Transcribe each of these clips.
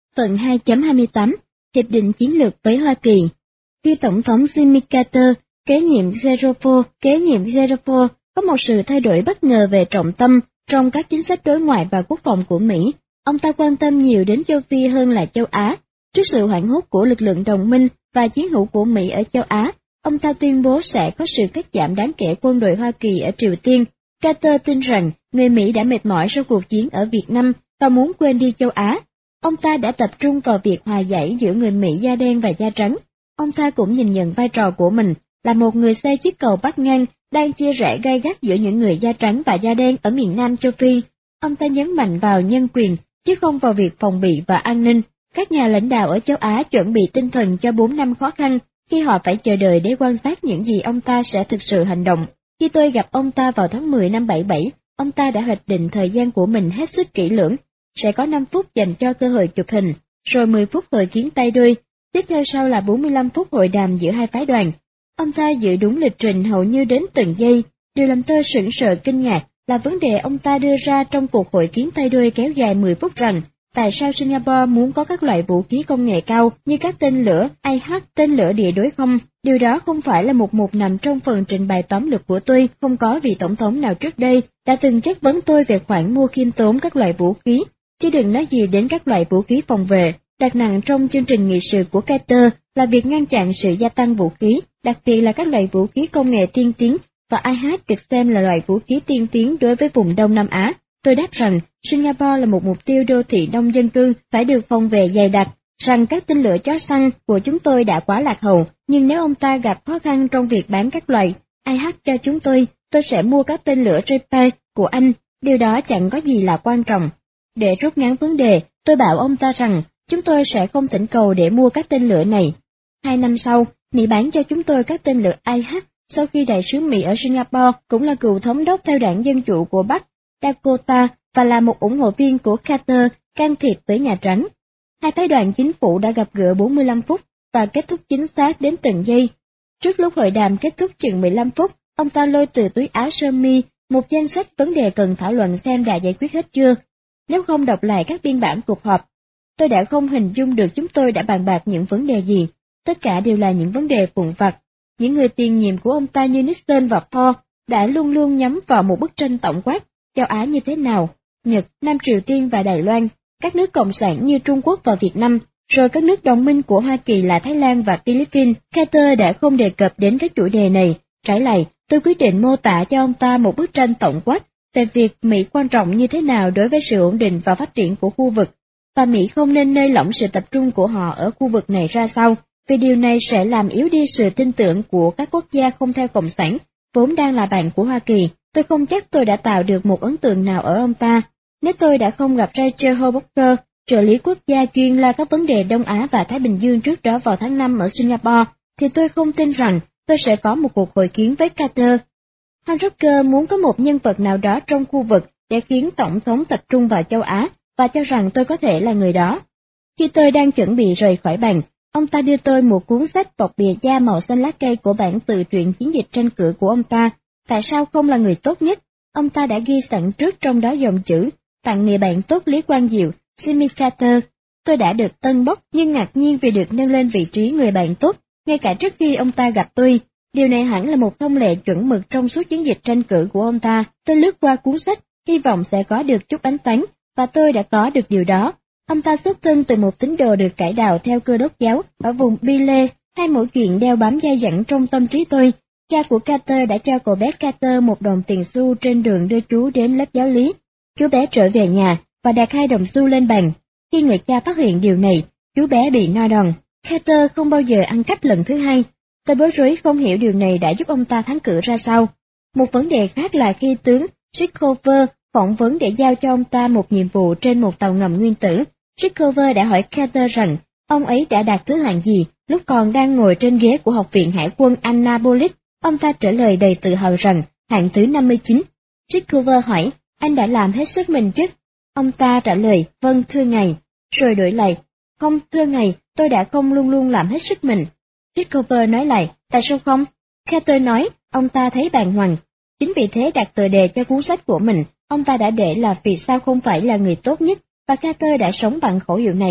Phần 2.28 Hiệp định chiến lược với Hoa Kỳ. Khi Tổng thống Jimmy Carter kế nhiệm Gerald Ford có một sự thay đổi bất ngờ về trọng tâm trong các chính sách đối ngoại và quốc phòng của Mỹ. Ông ta quan tâm nhiều đến châu Phi hơn là châu Á. Trước sự hoảng hốt của lực lượng đồng minh và chiến hữu của Mỹ ở châu Á, ông ta tuyên bố sẽ có sự cắt giảm đáng kể quân đội Hoa Kỳ ở Triều Tiên. Carter tin rằng người Mỹ đã mệt mỏi sau cuộc chiến ở Việt Nam và muốn quên đi châu Á. Ông ta đã tập trung vào việc hòa giải giữa người Mỹ da đen và da trắng. Ông ta cũng nhìn nhận vai trò của mình là một người xây chiếc cầu bắc ngang đang chia rẽ gay gắt giữa những người da trắng và da đen ở miền Nam châu Phi. Ông ta nhấn mạnh vào nhân quyền, chứ không vào việc phòng bị và an ninh. Các nhà lãnh đạo ở châu Á chuẩn bị tinh thần cho 4 năm khó khăn, khi họ phải chờ đợi để quan sát những gì ông ta sẽ thực sự hành động. Khi tôi gặp ông ta vào tháng 10 năm 77, ông ta đã hoạch định thời gian của mình hết sức kỹ lưỡng. Sẽ có 5 phút dành cho cơ hội chụp hình, rồi 10 phút hội kiến tay đôi, tiếp theo sau là 45 phút hội đàm giữa hai phái đoàn. Ông ta giữ đúng lịch trình hầu như đến từng giây. Điều làm tôi sửng sờ kinh ngạc là vấn đề ông ta đưa ra trong cuộc hội kiến tay đôi kéo dài 10 phút rằng, tại sao Singapore muốn có các loại vũ khí công nghệ cao như các tên lửa IH, tên lửa địa đối không? Điều đó không phải là một mục nằm trong phần trình bày tóm lược của tôi, không có vị tổng thống nào trước đây đã từng chất vấn tôi về khoản mua khiêm tốn các loại vũ khí, chứ đừng nói gì đến các loại vũ khí phòng vệ. Đặt nặng trong chương trình nghị sự của Carter là việc ngăn chặn sự gia tăng vũ khí, đặc biệt là các loại vũ khí công nghệ tiên tiến, và IH được xem là loại vũ khí tiên tiến đối với vùng Đông Nam Á. Tôi đáp rằng Singapore là một mục tiêu đô thị đông dân cư phải được phòng vệ dày đặc, rằng các tên lửa chó săn của chúng tôi đã quá lạc hậu, nhưng nếu ông ta gặp khó khăn trong việc bán các loại IH cho chúng tôi sẽ mua các tên lửa Reaper của Anh. Điều đó chẳng có gì là quan trọng. Để rút ngắn vấn đề, tôi bảo ông ta rằng chúng tôi sẽ không thỉnh cầu để mua các tên lửa này. 2 năm sau, Mỹ bán cho chúng tôi các tên lửa IH sau khi đại sứ Mỹ ở Singapore cũng là cựu thống đốc theo đảng Dân Chủ của Bắc Dakota và là một ủng hộ viên của Carter can thiệp tới Nhà Trắng. Hai phái đoàn chính phủ đã gặp gỡ 45 phút và kết thúc chính xác đến từng giây. Trước lúc hội đàm kết thúc chừng 15 phút, ông ta lôi từ túi áo sơ mi một danh sách vấn đề cần thảo luận xem đã giải quyết hết chưa. Nếu không đọc lại các biên bản cuộc họp, tôi đã không hình dung được chúng tôi đã bàn bạc những vấn đề gì. Tất cả đều là những vấn đề vụn vặt. Những người tiền nhiệm của ông ta như Nixon và Ford đã luôn luôn nhắm vào một bức tranh tổng quát, châu Á như thế nào, Nhật, Nam Triều Tiên và Đài Loan, các nước cộng sản như Trung Quốc và Việt Nam, rồi các nước đồng minh của Hoa Kỳ là Thái Lan và Philippines. Carter đã không đề cập đến các chủ đề này. Trái lại, tôi quyết định mô tả cho ông ta một bức tranh tổng quát về việc Mỹ quan trọng như thế nào đối với sự ổn định và phát triển của khu vực, và Mỹ không nên nơi lỏng sự tập trung của họ ở khu vực này ra sao, vì điều này sẽ làm yếu đi sự tin tưởng của các quốc gia không theo cộng sản, vốn đang là bạn của Hoa Kỳ. Tôi không chắc tôi đã tạo được một ấn tượng nào ở ông ta. Nếu tôi đã không gặp Rachel Hoboker, trợ lý quốc gia chuyên lo các vấn đề Đông Á và Thái Bình Dương trước đó vào tháng 5 ở Singapore, thì tôi không tin rằng tôi sẽ có một cuộc hội kiến với Carter. Hoboker muốn có một nhân vật nào đó trong khu vực để khiến Tổng thống tập trung vào châu Á, và cho rằng tôi có thể là người đó. Khi tôi đang chuẩn bị rời khỏi bàn, ông ta đưa tôi một cuốn sách bọc bìa da màu xanh lá cây của bản tự truyện chiến dịch tranh cử của ông ta. Tại sao không là người tốt nhất? Ông ta đã ghi sẵn trước trong đó dòng chữ, tặng người bạn tốt Lý Quang Diệu, Jimmy Carter. Tôi đã được tân bốc nhưng ngạc nhiên vì được nâng lên vị trí người bạn tốt, ngay cả trước khi ông ta gặp tôi. Điều này hẳn là một thông lệ chuẩn mực trong suốt chiến dịch tranh cử của ông ta. Tôi lướt qua cuốn sách, hy vọng sẽ có được chút ánh sáng, và tôi đã có được điều đó. Ông ta xuất thân từ một tín đồ được cải đạo theo Cơ Đốc giáo ở vùng Bile. Hai mẫu chuyện đeo bám dai dẳng trong tâm trí tôi. Cha của Carter đã cho cậu bé Carter một đồng tiền xu trên đường đưa chú đến lớp giáo lý. Chú bé trở về nhà và đặt 2 đồng xu lên bàn. Khi người cha phát hiện điều này, chú bé bị no đòn. Carter không bao giờ ăn cắp lần thứ hai. Tôi bối rối không hiểu điều này đã giúp ông ta thắng cử ra sao. Một vấn đề khác là khi tướng Rickover phỏng vấn để giao cho ông ta một nhiệm vụ trên một tàu ngầm nguyên tử. Rickover đã hỏi Carter rằng ông ấy đã đạt thứ hạng gì lúc còn đang ngồi trên ghế của Học viện Hải quân Annapolis. Ông ta trả lời đầy tự hào rằng hạng thứ 59. Rickover hỏi, anh đã làm hết sức mình chứ? Ông ta trả lời, vâng thưa ngài. Rồi đổi lại, không thưa ngài, tôi đã không luôn luôn làm hết sức mình. Rickover nói lại, tại sao không? Carter nói, ông ta thấy bàng hoàng. Chính vì thế đặt tựa đề cho cuốn sách của mình, ông ta đã để là vì sao không phải là người tốt nhất, và Carter đã sống bằng khẩu hiệu này.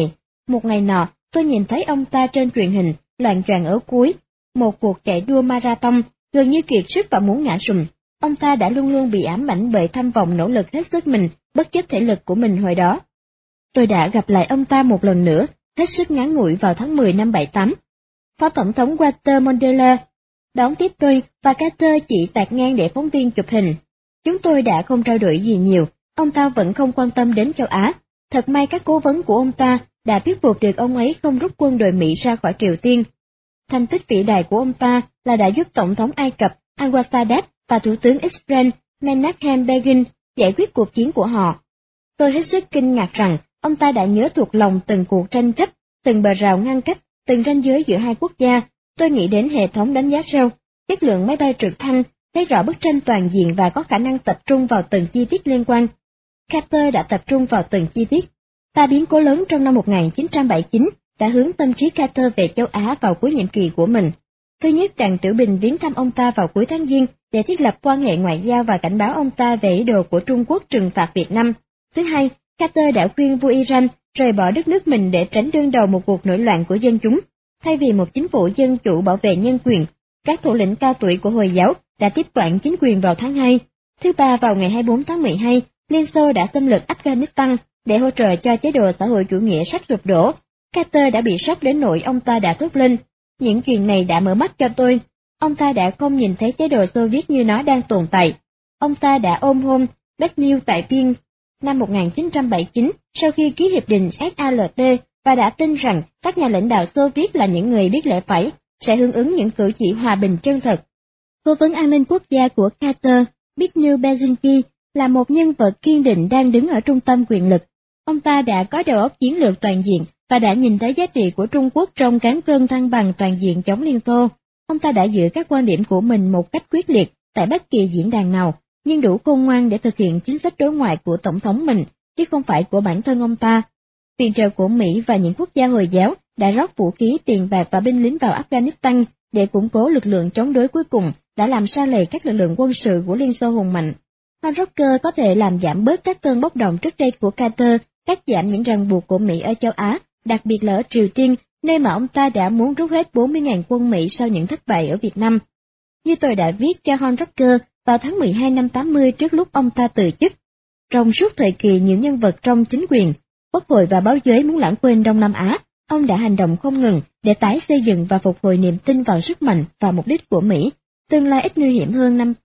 Một ngày nọ, tôi nhìn thấy ông ta trên truyền hình, loạng choạng ở cuối một cuộc chạy đua marathon, gần như kiệt sức và muốn ngã sùm. Ông ta đã luôn luôn bị ám ảnh bởi tham vọng nỗ lực hết sức mình, bất chấp thể lực của mình hồi đó. Tôi đã gặp lại ông ta một lần nữa, hết sức ngắn ngủi vào tháng 10 năm 78. Phó Tổng thống Walter Mondale đón tiếp tôi và Carter chỉ tạt ngang để phóng viên chụp hình. Chúng tôi đã không trao đổi gì nhiều, ông ta vẫn không quan tâm đến châu Á. Thật may các cố vấn của ông ta đã thuyết phục được ông ấy không rút quân đội Mỹ ra khỏi Triều Tiên. Thành tích vĩ đại của ông ta là đã giúp Tổng thống Ai Cập Anwar Sadat và Thủ tướng Israel Menachem Begin giải quyết cuộc chiến của họ. Tôi hết sức kinh ngạc rằng ông ta đã nhớ thuộc lòng từng cuộc tranh chấp, từng bờ rào ngăn cách, từng ranh giới giữa hai quốc gia. Tôi nghĩ đến hệ thống đánh giá rêu, chất lượng máy bay trực thăng, thấy rõ bức tranh toàn diện và có khả năng tập trung vào từng chi tiết liên quan. Carter đã tập trung vào từng chi tiết. Ta biến cố lớn trong năm 1979 đã hướng tâm trí Carter về châu Á vào cuối nhiệm kỳ của mình. Thứ nhất, Đặng Tiểu Bình viếng thăm ông ta vào cuối tháng Giêng để thiết lập quan hệ ngoại giao và cảnh báo ông ta về ý đồ của Trung Quốc trừng phạt Việt Nam. Thứ hai, Carter đã khuyên vua Iran rời bỏ đất nước mình để tránh đương đầu một cuộc nổi loạn của dân chúng. Thay vì một chính phủ dân chủ bảo vệ nhân quyền, các thủ lĩnh cao tuổi của Hồi giáo đã tiếp quản chính quyền vào tháng 2. Thứ ba, vào ngày 24 tháng 12, Liên Xô đã xâm lược Afghanistan để hỗ trợ cho chế độ xã hội chủ nghĩa sắp sụp đổ. Carter đã bị sốc đến nỗi ông ta đã thốt lên. Những chuyện này đã mở mắt cho tôi. Ông ta đã không nhìn thấy chế độ Xô Viết như nó đang tồn tại. Ông ta đã ôm hôn Brezhnev tại Viên năm 1979 sau khi ký hiệp định SALT và đã tin rằng các nhà lãnh đạo Xô Viết là những người biết lẽ phải, sẽ hưởng ứng những cử chỉ hòa bình chân thật. Cố vấn an ninh quốc gia của Carter, Zbigniew Brzezinski, là một nhân vật kiên định đang đứng ở trung tâm quyền lực. Ông ta đã có đầu óc chiến lược toàn diện và đã nhìn thấy giá trị của Trung Quốc trong cán cân thăng bằng toàn diện chống Liên Xô. Ông ta đã giữ các quan điểm của mình một cách quyết liệt tại bất kỳ diễn đàn nào, nhưng đủ khôn ngoan để thực hiện chính sách đối ngoại của Tổng thống mình, chứ không phải của bản thân ông ta. Viện trợ của Mỹ và những quốc gia Hồi giáo đã rót vũ khí, tiền bạc và binh lính vào Afghanistan để củng cố lực lượng chống đối cuối cùng, đã làm sa lầy các lực lượng quân sự của Liên Xô hùng mạnh. Van Rocker có thể làm giảm bớt các cơn bốc đồng trước đây của Carter, cắt giảm những ràng buộc của Mỹ ở châu Á, đặc biệt là ở Triều Tiên, nơi mà ông ta đã muốn rút hết 40.000 quân Mỹ sau những thất bại ở Việt Nam. Như tôi đã viết cho Van Rocker vào tháng 12 năm 80 trước lúc ông ta từ chức. Trong suốt thời kỳ nhiều nhân vật trong chính quyền, Quốc hội và báo giới muốn lãng quên Đông Nam Á, ông đã hành động không ngừng để tái xây dựng và phục hồi niềm tin vào sức mạnh và mục đích của Mỹ. Tương lai ít nguy hiểm hơn năm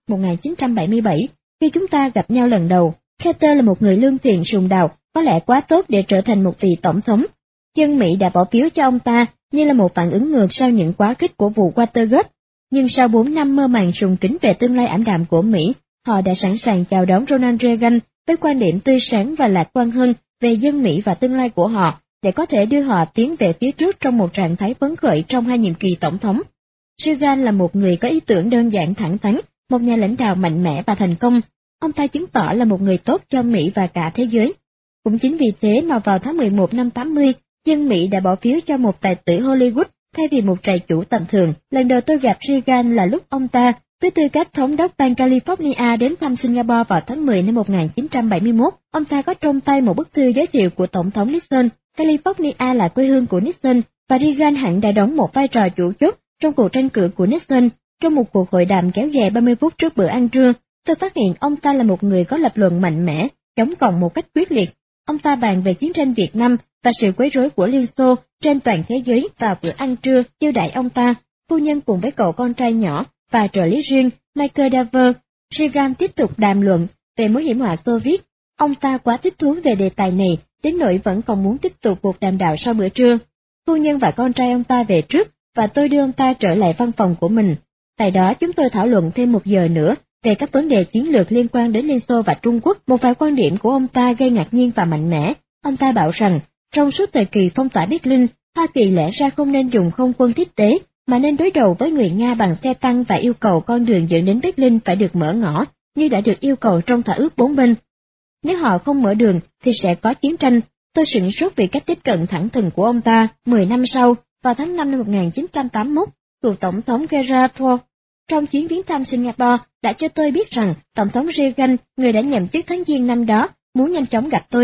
1977, khi chúng ta gặp nhau lần đầu. Carter là một người lương thiện sùng đạo, có lẽ quá tốt để trở thành một vị tổng thống. Dân Mỹ đã bỏ phiếu cho ông ta như là một phản ứng ngược sau những quá khích của vụ Watergate. Nhưng sau 4 năm mơ màng sùng kính về tương lai ảm đạm của Mỹ, họ đã sẵn sàng chào đón Ronald Reagan với quan điểm tươi sáng và lạc quan hơn về dân Mỹ và tương lai của họ, để có thể đưa họ tiến về phía trước trong một trạng thái phấn khởi trong hai nhiệm kỳ tổng thống. Reagan là một người có ý tưởng đơn giản thẳng thắn, một nhà lãnh đạo mạnh mẽ và thành công. Ông ta chứng tỏ là một người tốt cho Mỹ và cả thế giới. Cũng chính vì thế mà vào tháng 11 năm 80, dân Mỹ đã bỏ phiếu cho một tài tử Hollywood thay vì một trại chủ tầm thường. Lần đầu tôi gặp Reagan là lúc ông ta, với tư cách thống đốc bang California, đến thăm Singapore vào tháng 10 năm 1971. Ông ta có trong tay một bức thư giới thiệu của Tổng thống Nixon. California là quê hương của Nixon, và Reagan hẳn đã đóng một vai trò chủ chốt trong cuộc tranh cử của Nixon. Trong một cuộc hội đàm kéo dài 30 phút trước bữa ăn trưa, tôi phát hiện ông ta là một người có lập luận mạnh mẽ, chống cộng một cách quyết liệt. Ông ta bàn về chiến tranh Việt Nam và sự quấy rối của Liên Xô trên toàn thế giới vào bữa ăn trưa chiêu đãi ông ta, phu nhân cùng với cậu con trai nhỏ và trợ lý riêng Michael Dover. Reagan tiếp tục đàm luận về mối hiểm họa Xô Viết. Ông ta quá thích thú về đề tài này, đến nỗi vẫn còn muốn tiếp tục cuộc đàm đạo sau bữa trưa. Phu nhân và con trai ông ta về trước, và tôi đưa ông ta trở lại văn phòng của mình. Tại đó chúng tôi thảo luận thêm 1 giờ nữa về các vấn đề chiến lược liên quan đến Liên Xô và Trung Quốc. Một vài quan điểm của ông ta gây ngạc nhiên và mạnh mẽ. Ông ta bảo rằng, trong suốt thời kỳ phong tỏa Berlin, Hoa Kỳ lẽ ra không nên dùng không quân tiếp tế, mà nên đối đầu với người Nga bằng xe tăng và yêu cầu con đường dẫn đến Berlin phải được mở ngõ, như đã được yêu cầu trong thỏa ước 4 bên. Nếu họ không mở đường thì sẽ có chiến tranh. Tôi sửng sốt vì cách tiếp cận thẳng thừng của ông ta. 10 năm sau, vào tháng 5 năm 1981, cựu Tổng thống Gerald Ford, trong chuyến viếng thăm Singapore, đã cho tôi biết rằng Tổng thống Reagan, người đã nhậm chức tháng Giêng năm đó, muốn nhanh chóng gặp tôi.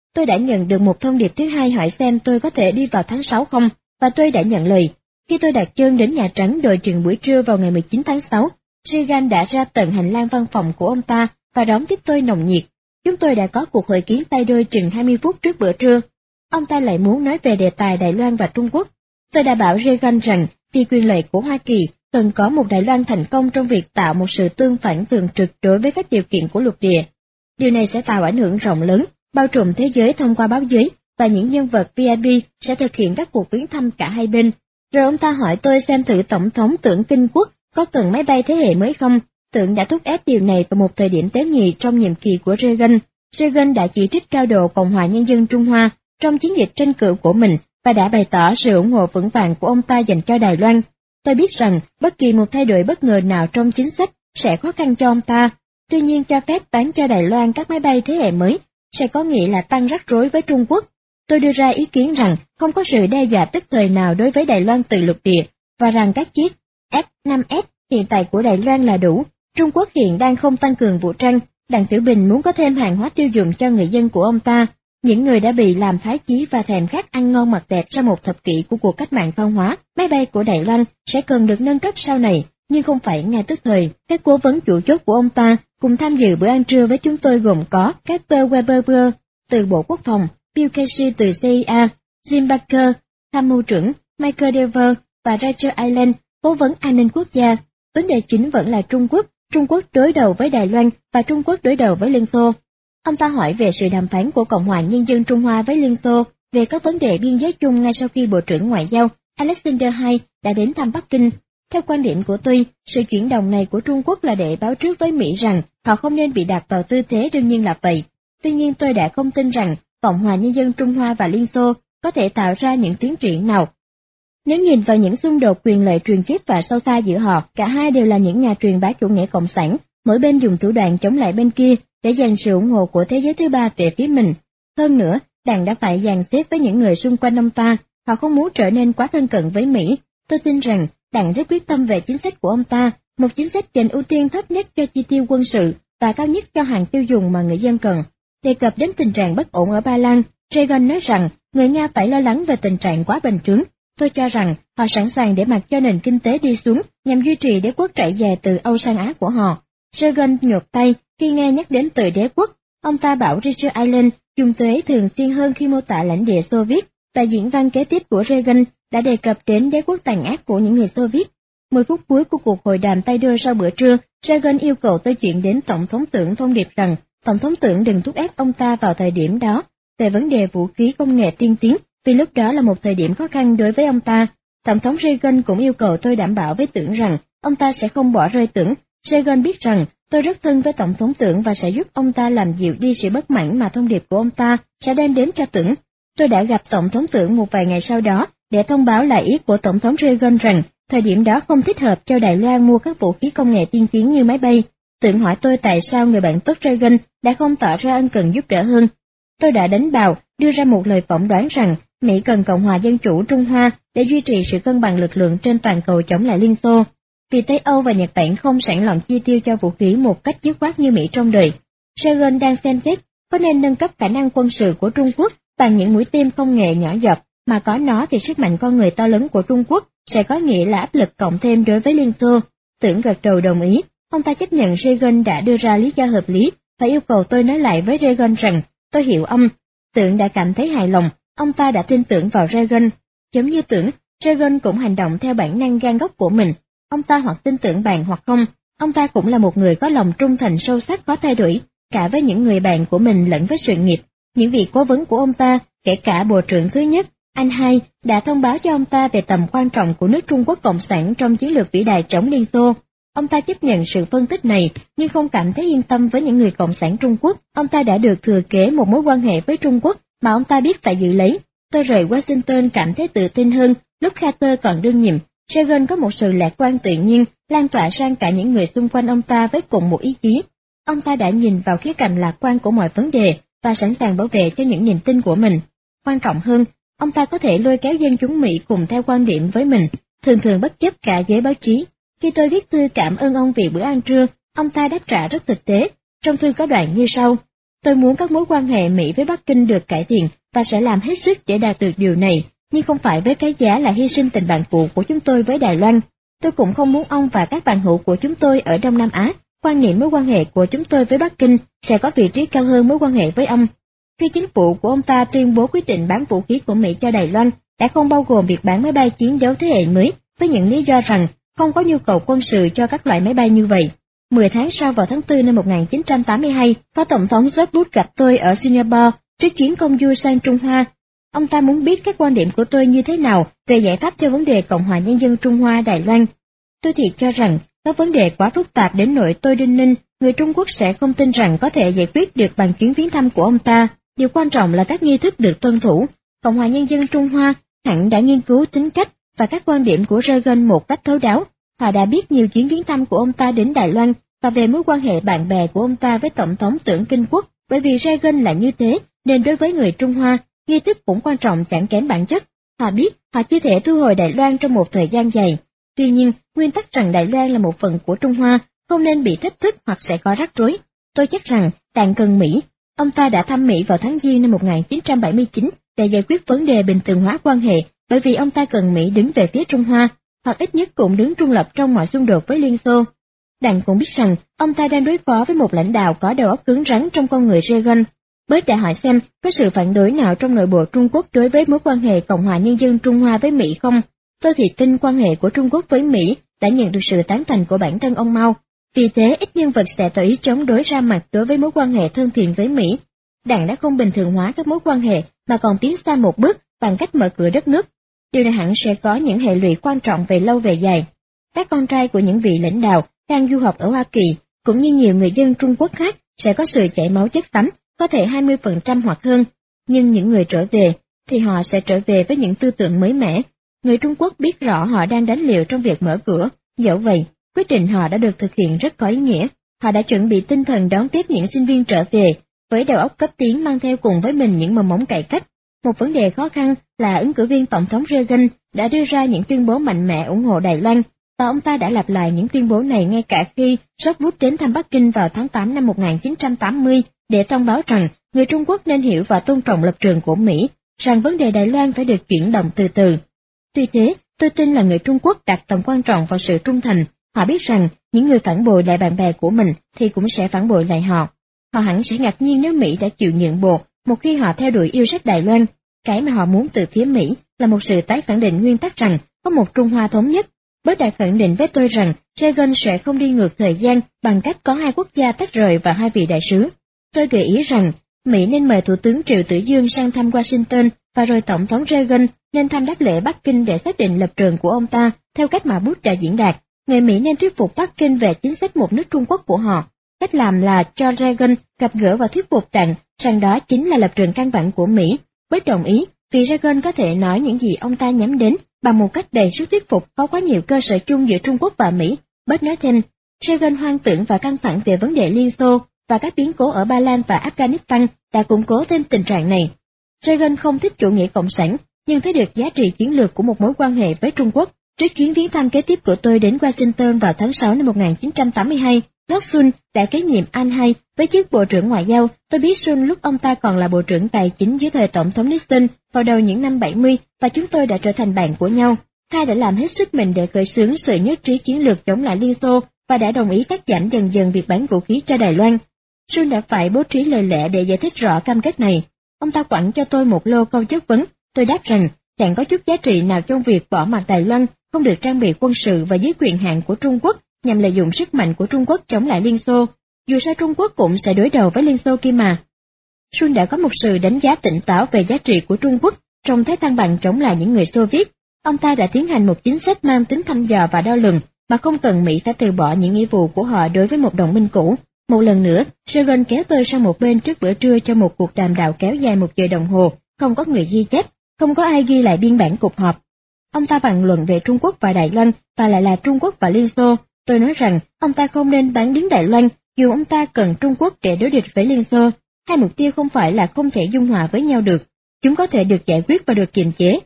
Tôi đã nhận được một thông điệp thứ hai hỏi xem tôi có thể đi vào tháng 6 không, và tôi đã nhận lời. Khi tôi đặt chân đến Nhà Trắng đội chừng buổi trưa vào ngày 19 tháng 6, Reagan đã ra tận hành lang văn phòng của ông ta và đón tiếp tôi nồng nhiệt. Chúng tôi đã có cuộc hội kiến tay đôi chừng 20 phút trước bữa trưa. Ông ta lại muốn nói về đề tài Đài Loan và Trung Quốc. Tôi đã bảo Reagan rằng vì quyền lợi của Hoa Kỳ cần có một Đài Loan thành công trong việc tạo một sự tương phản thường trực đối với các điều kiện của lục địa. Điều này sẽ tạo ảnh hưởng rộng lớn, bao trùm thế giới thông qua báo giới, và những nhân vật VIP sẽ thực hiện các cuộc viếng thăm cả hai bên. Rồi ông ta hỏi tôi xem thử Tổng thống Tưởng Kinh Quốc có cần máy bay thế hệ mới không. Tưởng đã thúc ép điều này vào một thời điểm tế nhị trong nhiệm kỳ của Reagan. Reagan đã chỉ trích cao độ Cộng hòa Nhân dân Trung Hoa trong chiến dịch tranh cử của mình và đã bày tỏ sự ủng hộ vững vàng của ông ta dành cho Đài Loan. Tôi biết rằng bất kỳ một thay đổi bất ngờ nào trong chính sách sẽ khó khăn cho ông ta. Tuy nhiên cho phép bán cho Đài Loan các máy bay thế hệ mới sẽ có nghĩa là tăng rắc rối với Trung Quốc. Tôi đưa ra ý kiến rằng không có sự đe dọa tức thời nào đối với Đài Loan từ lục địa, và rằng các chiếc F-5S hiện tại của Đài Loan là đủ. Trung Quốc hiện đang không tăng cường vũ trang. Đặng Tiểu Bình muốn có thêm hàng hóa tiêu dùng cho người dân của ông ta, những người đã bị làm thoái chí và thèm khát ăn ngon mặc đẹp sau một thập kỷ của cuộc cách mạng văn hóa. Máy bay của Đài Loan sẽ cần được nâng cấp sau này, nhưng không phải ngay tức thời. Các cố vấn chủ chốt của ông ta cùng tham dự bữa ăn trưa với chúng tôi gồm có Casper Weber từ Bộ Quốc phòng, Bill Casey từ CIA, Jim Baker, tham mưu trưởng, Michael Dever và Rachel Island, cố vấn an ninh quốc gia. Vấn đề chính vẫn là Trung Quốc đối đầu với Đài Loan và Trung Quốc đối đầu với Liên Xô. Ông ta hỏi về sự đàm phán của Cộng hòa Nhân dân Trung Hoa với Liên Xô về các vấn đề biên giới chung ngay sau khi Bộ trưởng Ngoại giao Alexander Hai đã đến thăm Bắc Kinh. Theo quan điểm của tôi, sự chuyển động này của Trung Quốc là để báo trước với Mỹ rằng họ không nên bị đặt vào tư thế đương nhiên là vậy. Tuy nhiên tôi đã không tin rằng Cộng hòa Nhân dân Trung Hoa và Liên Xô có thể tạo ra những tiến triển nào. Nếu nhìn vào những xung đột quyền lợi truyền kiếp và sâu xa giữa họ, cả hai đều là những nhà truyền bá chủ nghĩa cộng sản, mỗi bên dùng thủ đoạn chống lại bên kia để giành sự ủng hộ của thế giới thứ ba về phía mình. Hơn nữa, Đảng đã phải dàn xếp với những người xung quanh ông ta, họ không muốn trở nên quá thân cận với Mỹ. Tôi tin rằng Đảng rất quyết tâm về chính sách của ông ta, một chính sách dành ưu tiên thấp nhất cho chi tiêu quân sự và cao nhất cho hàng tiêu dùng mà người dân cần. Đề cập đến tình trạng bất ổn ở Ba Lan, Reagan nói rằng người Nga phải lo lắng về tình trạng quá bành trướng. Tôi cho rằng họ sẵn sàng để mặc cho nền kinh tế đi xuống nhằm duy trì đế quốc trải dài từ Âu sang Á của họ. Reagan nhột tay khi nghe nhắc đến từ đế quốc. Ông ta bảo Richard Island dùng từ ấy thường xuyên hơn khi mô tả lãnh địa Xô Viết, và diễn văn kế tiếp của Reagan đã đề cập đến đế quốc tàn ác của những người Xô Viết. 10 phút cuối của cuộc hội đàm tay đôi sau bữa trưa, Reagan yêu cầu tôi chuyển đến Tổng thống Tưởng thông điệp rằng Tổng thống Tưởng đừng thúc ép ông ta vào thời điểm đó về vấn đề vũ khí công nghệ tiên tiến, vì lúc đó là một thời điểm khó khăn đối với ông ta. Tổng thống Reagan cũng yêu cầu tôi đảm bảo với Tưởng rằng ông ta sẽ không bỏ rơi Tưởng. Reagan biết rằng tôi rất thân với Tổng thống Tưởng và sẽ giúp ông ta làm dịu đi sự bất mãn mà thông điệp của ông ta sẽ đem đến cho Tưởng. Tôi đã gặp Tổng thống Tưởng một vài ngày sau đó để thông báo lại ý của Tổng thống Reagan rằng thời điểm đó không thích hợp cho Đài Loan mua các vũ khí công nghệ tiên tiến như máy bay. Tưởng hỏi tôi tại sao người bạn tốt Reagan đã không tỏ ra ân cần giúp đỡ hơn. Tôi đã đánh bào, đưa ra một lời phỏng đoán rằng Mỹ cần Cộng hòa Dân chủ Trung Hoa để duy trì sự cân bằng lực lượng trên toàn cầu chống lại Liên Xô. Vì Tây Âu và Nhật Bản không sẵn lòng chi tiêu cho vũ khí một cách dứt khoát như Mỹ trông đợi. Reagan đang xem xét có nên nâng cấp khả năng quân sự của Trung Quốc bằng những mũi tiêm công nghệ nhỏ giọt, mà có nó thì sức mạnh con người to lớn của Trung Quốc sẽ có nghĩa là áp lực cộng thêm đối với Liên Xô. Tưởng gật đầu đồng ý. Ông ta chấp nhận Reagan đã đưa ra lý do hợp lý và yêu cầu tôi nói lại với Reagan rằng tôi hiểu ông. Tưởng đã cảm thấy hài lòng, ông ta đã tin tưởng vào Reagan. Giống như Tưởng, Reagan cũng hành động theo bản năng gan góc của mình. Ông ta hoặc tin tưởng bạn hoặc không, ông ta cũng là một người có lòng trung thành sâu sắc khó thay đổi, cả với những người bạn của mình lẫn với sự nghiệp. Những vị cố vấn của ông ta, kể cả Bộ trưởng thứ nhất, anh Hai, đã thông báo cho ông ta về tầm quan trọng của nước Trung Quốc Cộng sản trong chiến lược vĩ đại chống Liên Xô. Ông ta chấp nhận sự phân tích này, nhưng không cảm thấy yên tâm với những người Cộng sản Trung Quốc. Ông ta đã được thừa kế một mối quan hệ với Trung Quốc mà ông ta biết phải giữ lấy. Tôi rời Washington cảm thấy tự tin hơn lúc Carter còn đương nhiệm. Reagan có một sự lạc quan tự nhiên, lan tỏa sang cả những người xung quanh ông ta với cùng một ý chí. Ông ta đã nhìn vào khía cạnh lạc quan của mọi vấn đề và sẵn sàng bảo vệ cho những niềm tin của mình. Quan trọng hơn, ông ta có thể lôi kéo dân chúng Mỹ cùng theo quan điểm với mình, thường thường bất chấp cả giới báo chí. Khi tôi viết thư cảm ơn ông vì bữa ăn trưa, ông ta đáp trả rất thực tế. Trong thư có đoạn như sau: Tôi muốn các mối quan hệ Mỹ với Bắc Kinh được cải thiện và sẽ làm hết sức để đạt được điều này, nhưng không phải với cái giá là hy sinh tình bạn cũ của chúng tôi với Đài Loan. Tôi cũng không muốn ông và các bạn hữu của chúng tôi ở Đông Nam Á quan niệm mối quan hệ của chúng tôi với Bắc Kinh sẽ có vị trí cao hơn mối quan hệ với ông. Khi chính phủ của ông ta tuyên bố quyết định bán vũ khí của Mỹ cho Đài Loan, đã không bao gồm việc bán máy bay chiến đấu thế hệ mới với những lý do rằng không có nhu cầu quân sự cho các loại máy bay như vậy. 10 tháng sau vào tháng 4 năm 1982, Phó Tổng thống George Bush gặp tôi ở Singapore trước chuyến công du sang Trung Hoa. Ông ta muốn biết các quan điểm của tôi như thế nào về giải pháp cho vấn đề Cộng hòa Nhân dân Trung Hoa Đài Loan. Tôi thì cho rằng các vấn đề quá phức tạp đến nỗi tôi đinh ninh, người Trung Quốc sẽ không tin rằng có thể giải quyết được bằng chuyến viếng thăm của ông ta. Điều quan trọng là các nghi thức được tuân thủ. Cộng hòa Nhân dân Trung Hoa hẳn đã nghiên cứu tính cách và các quan điểm của Reagan một cách thấu đáo. Họ đã biết nhiều chuyến viếng thăm của ông ta đến Đài Loan và về mối quan hệ bạn bè của ông ta với Tổng thống Tưởng Kinh Quốc, bởi vì Reagan là như thế, nên đối với người Trung Hoa, nghi thức cũng quan trọng chẳng kém bản chất. Họ biết họ chưa thể thu hồi Đài Loan trong một thời gian dài. Tuy nhiên, nguyên tắc rằng Đài Loan là một phần của Trung Hoa không nên bị thách thức hoặc sẽ có rắc rối. Tôi chắc rằng đảng cần Mỹ. Ông ta đã thăm Mỹ vào tháng Giêng năm 1979 để giải quyết vấn đề bình thường hóa quan hệ, bởi vì ông ta cần Mỹ đứng về phía Trung Hoa, hoặc ít nhất cũng đứng trung lập trong mọi xung đột với Liên Xô. Đảng cũng biết rằng ông ta đang đối phó với một lãnh đạo có đầu óc cứng rắn trong con người Reagan. Bớt đã hỏi xem có sự phản đối nào trong nội bộ Trung Quốc đối với mối quan hệ Cộng hòa Nhân dân Trung Hoa với Mỹ không? Tôi thì tin quan hệ của Trung Quốc với Mỹ đã nhận được sự tán thành của bản thân ông Mao. Vì thế, ít nhân vật sẽ tỏ ý chống đối ra mặt đối với mối quan hệ thân thiện với Mỹ. Đảng đã không bình thường hóa các mối quan hệ mà còn tiến xa một bước bằng cách mở cửa đất nước. Điều này hẳn sẽ có những hệ lụy quan trọng về lâu về dài. Các con trai của những vị lãnh đạo đang du học ở Hoa Kỳ, cũng như nhiều người dân Trung Quốc khác, sẽ có sự chảy máu chất xám, có thể 20% hoặc hơn. Nhưng những người trở về, thì họ sẽ trở về với những tư tưởng mới mẻ. Người Trung Quốc biết rõ họ đang đánh liều trong việc mở cửa, dẫu vậy, quyết định họ đã được thực hiện rất có ý nghĩa. Họ đã chuẩn bị tinh thần đón tiếp những sinh viên trở về, với đầu óc cấp tiến mang theo cùng với mình những mầm mống cải cách. Một vấn đề khó khăn là ứng cử viên Tổng thống Reagan đã đưa ra những tuyên bố mạnh mẽ ủng hộ Đài Loan, và ông ta đã lặp lại những tuyên bố này ngay cả khi George Bush đến thăm Bắc Kinh vào tháng 8 năm 1980 để thông báo rằng người Trung Quốc nên hiểu và tôn trọng lập trường của Mỹ, rằng vấn đề Đài Loan phải được chuyển động từ từ. Tuy thế, tôi tin là người Trung Quốc đặt tầm quan trọng vào sự trung thành. Họ biết rằng những người phản bội lại bạn bè của mình thì cũng sẽ phản bội lại họ. Họ hẳn sẽ ngạc nhiên nếu Mỹ đã chịu nhượng bộ một khi họ theo đuổi yêu sách Đài Loan. Cái mà họ muốn từ phía Mỹ là một sự tái khẳng định nguyên tắc rằng có một Trung Hoa thống nhất. Bớt đã khẳng định với tôi rằng Reagan sẽ không đi ngược thời gian bằng cách có hai quốc gia tách rời và hai vị đại sứ. Tôi gợi ý rằng Mỹ nên mời Thủ tướng Triệu Tử Dương sang thăm Washington và rồi Tổng thống Reagan nên thăm đáp lễ Bắc Kinh để xác định lập trường của ông ta theo cách mà Bush đã diễn đạt. Người Mỹ nên thuyết phục Bắc Kinh về chính sách một nước Trung Quốc của họ. Cách làm là cho Reagan gặp gỡ và thuyết phục rằng đó chính là lập trường căn bản của Mỹ. Bớt đồng ý vì Reagan có thể nói những gì ông ta nhắm đến bằng một cách đầy sức thuyết phục, có quá nhiều cơ sở chung giữa Trung Quốc và Mỹ. Bớt nói thêm, Reagan hoang tưởng và căng thẳng về vấn đề Liên Xô và các biến cố ở Ba Lan và Afghanistan đã củng cố thêm tình trạng này. Reagan không thích chủ nghĩa cộng sản, nhưng thấy được giá trị chiến lược của một mối quan hệ với Trung Quốc. Trước chuyến viếng thăm kế tiếp của tôi đến Washington vào tháng 6 năm 1982, Lord Sun đã kế nhiệm Anhai với chức Bộ trưởng Ngoại giao. Tôi biết Sun lúc ông ta còn là Bộ trưởng Tài chính dưới thời Tổng thống Nixon vào đầu những năm 70 và chúng tôi đã trở thành bạn của nhau. Hai đã làm hết sức mình để khởi xướng sự nhất trí chiến lược chống lại Liên Xô và đã đồng ý cắt giảm dần dần việc bán vũ khí cho Đài Loan. Sun đã phải bố trí lời lẽ để giải thích rõ cam kết này. Ông ta quẳng cho tôi một lô câu chất vấn. Tôi đáp rằng chẳng có chút giá trị nào trong việc bỏ mặc Đài Loan không được trang bị quân sự và dưới quyền hạn của Trung Quốc nhằm lợi dụng sức mạnh của Trung Quốc chống lại Liên Xô. Dù sao Trung Quốc cũng sẽ đối đầu với Liên Xô kia mà. Sun đã có một sự đánh giá tỉnh táo về giá trị của Trung Quốc trong thế thăng bằng chống lại những người Xô Viết. Ông ta đã tiến hành một chính sách mang tính thăm dò và đo lường mà không cần Mỹ phải từ bỏ những nghĩa vụ của họ đối với một đồng minh cũ. Một lần nữa, Reagan kéo tôi sang một bên trước bữa trưa cho một cuộc đàm đạo kéo dài 1 giờ đồng hồ, không có người ghi chép, không có ai ghi lại biên bản cuộc họp. Ông ta bàn luận về Trung Quốc và Đài Loan và lại là Trung Quốc và Liên Xô. Tôi nói rằng ông ta không nên bán đứng Đài Loan dù ông ta cần Trung Quốc để đối địch với Liên Xô. Hai mục tiêu không phải là không thể dung hòa với nhau được, chúng có thể được giải quyết và được kiềm chế.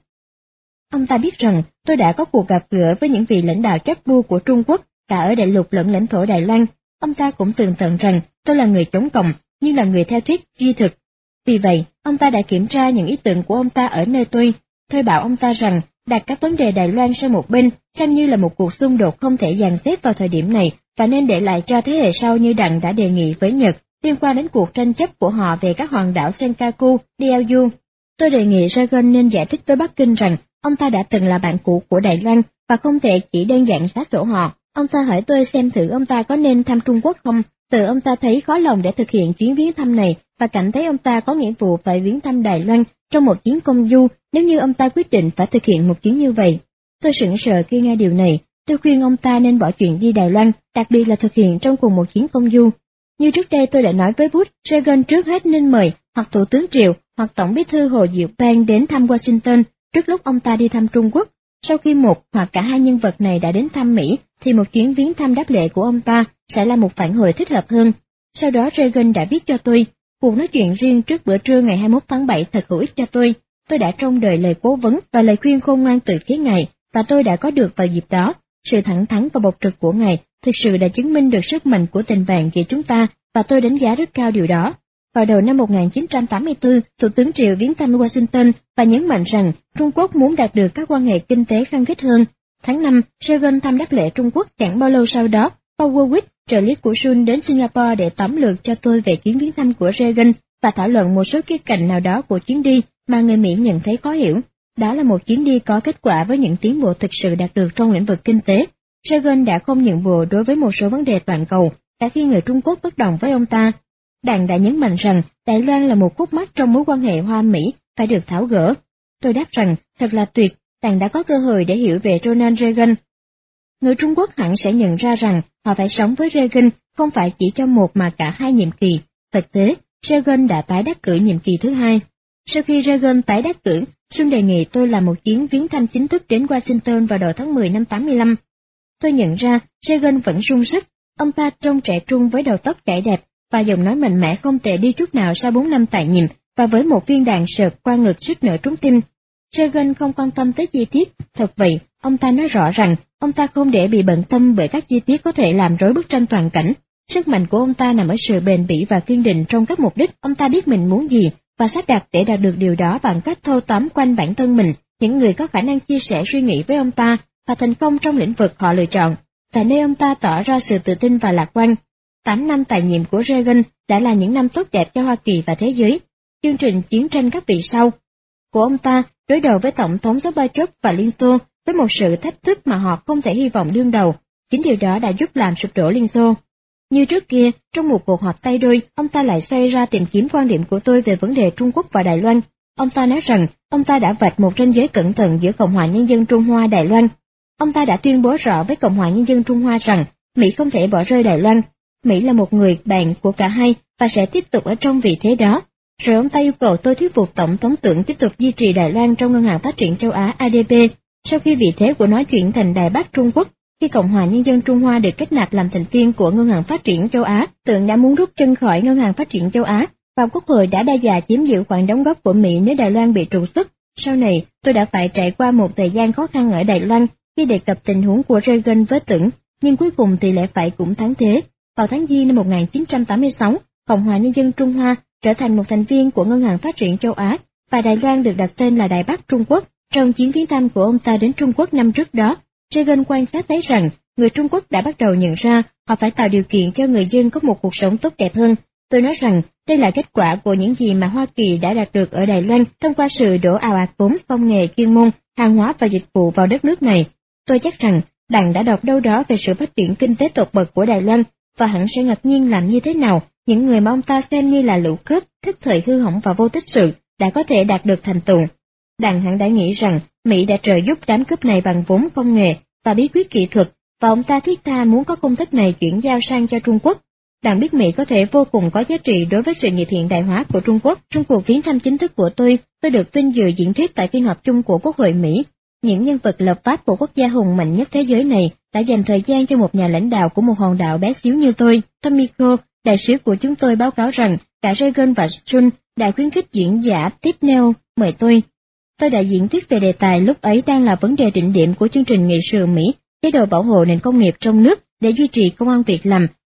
Ông ta biết rằng tôi đã có cuộc gặp gỡ với những vị lãnh đạo chấp bu của Trung Quốc cả ở đại lục lẫn lãnh thổ Đài Loan. Ông ta cũng tường tận rằng tôi là người chống cộng, nhưng là người theo thuyết duy thực. Vì vậy, ông ta đã kiểm tra những ý tưởng của ông ta ở nơi tôi. Tôi bảo ông ta rằng, đặt các vấn đề Đài Loan sang một bên, xem như là một cuộc xung đột không thể dàn xếp vào thời điểm này, và nên để lại cho thế hệ sau như Đặng đã đề nghị với Nhật, liên quan đến cuộc tranh chấp của họ về các hòn đảo Senkaku, Diaoyu. Tôi đề nghị Reagan nên giải thích với Bắc Kinh rằng, ông ta đã từng là bạn cũ của Đài Loan, và không thể chỉ đơn giản xóa sổ họ. Ông ta hỏi tôi xem thử ông ta có nên thăm Trung Quốc không, tự ông ta thấy khó lòng để thực hiện chuyến viếng thăm này, và cảm thấy ông ta có nghĩa vụ phải viếng thăm Đài Loan trong một chuyến công du nếu như ông ta quyết định phải thực hiện một chuyến như vậy. Tôi sững sờ khi nghe điều này, tôi khuyên ông ta nên bỏ chuyện đi Đài Loan, đặc biệt là thực hiện trong cùng một chuyến công du. Như trước đây tôi đã nói với Bush, Reagan trước hết nên mời hoặc Thủ tướng Triệu hoặc Tổng bí thư Hồ Diệu Bang đến thăm Washington trước lúc ông ta đi thăm Trung Quốc. Sau khi một hoặc cả hai nhân vật này đã đến thăm Mỹ, thì một chuyến viếng thăm đáp lễ của ông ta sẽ là một phản hồi thích hợp hơn. Sau đó Reagan đã viết cho tôi, cuộc nói chuyện riêng trước bữa trưa ngày 21 tháng 7 thật hữu ích cho tôi. Tôi đã trông đợi lời cố vấn và lời khuyên khôn ngoan từ phía Ngài, và tôi đã có được vào dịp đó. Sự thẳng thắn và bộc trực của Ngài thực sự đã chứng minh được sức mạnh của tình bạn giữa chúng ta, và tôi đánh giá rất cao điều đó. Vào đầu năm 1984, Thủ tướng Triệu viếng thăm Washington và nhấn mạnh rằng Trung Quốc muốn đạt được các quan hệ kinh tế khăng khít hơn. Tháng 5, Reagan thăm đáp lễ Trung Quốc, chẳng bao lâu sau đó, Paul Warwick, trợ lý của Sun đến Singapore để tóm lược cho tôi về chuyến viếng thăm của Reagan và thảo luận một số khía cạnh nào đó của chuyến đi mà người Mỹ nhận thấy khó hiểu. Đó là một chuyến đi có kết quả với những tiến bộ thực sự đạt được trong lĩnh vực kinh tế. Reagan đã không nhượng bộ đối với một số vấn đề toàn cầu, cả khi người Trung Quốc bất đồng với ông ta. Đảng đã nhấn mạnh rằng Đài Loan là một khúc mắc trong mối quan hệ Hoa-Mỹ, phải được tháo gỡ. Tôi đáp rằng, thật là tuyệt, Đảng đã có cơ hội để hiểu về Ronald Reagan. Người Trung Quốc hẳn sẽ nhận ra rằng họ phải sống với Reagan không phải chỉ trong một mà cả hai nhiệm kỳ. Thực tế, Reagan đã tái đắc cử nhiệm kỳ thứ hai. Sau khi Reagan tái đắc cử, Sun đề nghị tôi làm một chuyến viếng thăm chính thức đến Washington vào đầu tháng 10 năm 85. Tôi nhận ra Reagan vẫn sung sức, ông ta trông trẻ trung với đầu tóc chải đẹp và giọng nói mạnh mẽ không tệ đi chút nào sau 4 năm tại nhiệm, và với một viên đạn sợt qua ngực sức nở trúng tim. Reagan không quan tâm tới chi tiết, thật vậy, ông ta nói rõ rằng ông ta không để bị bận tâm bởi các chi tiết có thể làm rối bức tranh toàn cảnh. Sức mạnh của ông ta nằm ở sự bền bỉ và kiên định trong các mục đích. Ông ta biết mình muốn gì và sắp đặt để đạt được điều đó bằng cách thâu tóm quanh bản thân mình những người có khả năng chia sẻ suy nghĩ với ông ta và thành công trong lĩnh vực họ lựa chọn, tại nơi ông ta tỏ ra sự tự tin và lạc quan. 8 năm tại nhiệm của Reagan đã là những năm tốt đẹp cho Hoa Kỳ và thế giới. Chương trình chiến tranh các vị sau của ông ta đối đầu với Tổng thống Gorbachev và Liên Xô với một sự thách thức mà họ không thể hy vọng đương đầu. Chính điều đó đã giúp làm sụp đổ Liên Xô. Như trước kia, trong một cuộc họp tay đôi, ông ta lại xoay ra tìm kiếm quan điểm của tôi về vấn đề Trung Quốc và Đài Loan. Ông ta nói rằng ông ta đã vạch một ranh giới cẩn thận giữa Cộng hòa Nhân dân Trung Hoa Đài Loan. Ông ta đã tuyên bố rõ với Cộng hòa Nhân dân Trung Hoa rằng Mỹ không thể bỏ rơi Đài Loan. Mỹ là một người bạn của cả hai và sẽ tiếp tục ở trong vị thế đó. Rồi ông ta yêu cầu tôi thuyết phục Tổng thống Tưởng tiếp tục duy trì Đài Loan trong Ngân hàng Phát triển Châu Á ADB, sau khi vị thế của nó chuyển thành Đài Bắc Trung Quốc. Khi Cộng hòa Nhân dân Trung Hoa được kết nạp làm thành viên của Ngân hàng Phát triển Châu Á, Tưởng đã muốn rút chân khỏi Ngân hàng Phát triển Châu Á, và Quốc hội đã đe dọa chiếm giữ khoản đóng góp của Mỹ nếu Đài Loan bị trục xuất. Sau này, tôi đã phải trải qua một thời gian khó khăn ở Đài Loan khi đề cập tình huống của Reagan với Tưởng, nhưng cuối cùng thì lẽ phải cũng thắng thế. Vào tháng Giêng năm 1986, Cộng hòa Nhân dân Trung Hoa trở thành một thành viên của Ngân hàng Phát triển Châu Á, và Đài Loan được đặt tên là Đài Bắc Trung Quốc. Trong chuyến viếng thăm của ông ta đến Trung Quốc năm trước đó, Reagan quan sát thấy rằng người Trung Quốc đã bắt đầu nhận ra họ phải tạo điều kiện cho người dân có một cuộc sống tốt đẹp hơn. Tôi nói rằng đây là kết quả của những gì mà Hoa Kỳ đã đạt được ở Đài Loan thông qua sự đổ ào ạt vốn, công nghệ, chuyên môn, hàng hóa và dịch vụ vào đất nước này. Tôi chắc rằng Đảng đã đọc đâu đó về sự phát triển kinh tế tột bậc của Đài Loan, và hẳn sẽ ngạc nhiên làm như thế nào những người mà ông ta xem như là lũ cướp, thức thời hư hỏng và vô tích sự đã có thể đạt được thành tựu. Đảng hẳn đã nghĩ rằng Mỹ đã trợ giúp đám cướp này bằng vốn, công nghệ và bí quyết kỹ thuật, và ông ta thiết tha muốn có công thức này chuyển giao sang cho Trung Quốc. Đảng biết Mỹ có thể vô cùng có giá trị đối với sự nghiệp hiện đại hóa của Trung Quốc. Trong cuộc viếng thăm chính thức của tôi được vinh dự diễn thuyết tại phiên họp chung của Quốc hội Mỹ. Những nhân vật lập pháp của quốc gia hùng mạnh nhất thế giới này đã dành thời gian cho một nhà lãnh đạo của một hòn đảo bé xíu như tôi. Tomiko, đại sứ của chúng tôi báo cáo rằng cả Reagan và Sun đã khuyến khích diễn giả tiếp neo mời tôi. Tôi đã diễn thuyết về đề tài lúc ấy đang là vấn đề đỉnh điểm của chương trình nghị sự Mỹ, chế độ bảo hộ nền công nghiệp trong nước để duy trì công ăn việc làm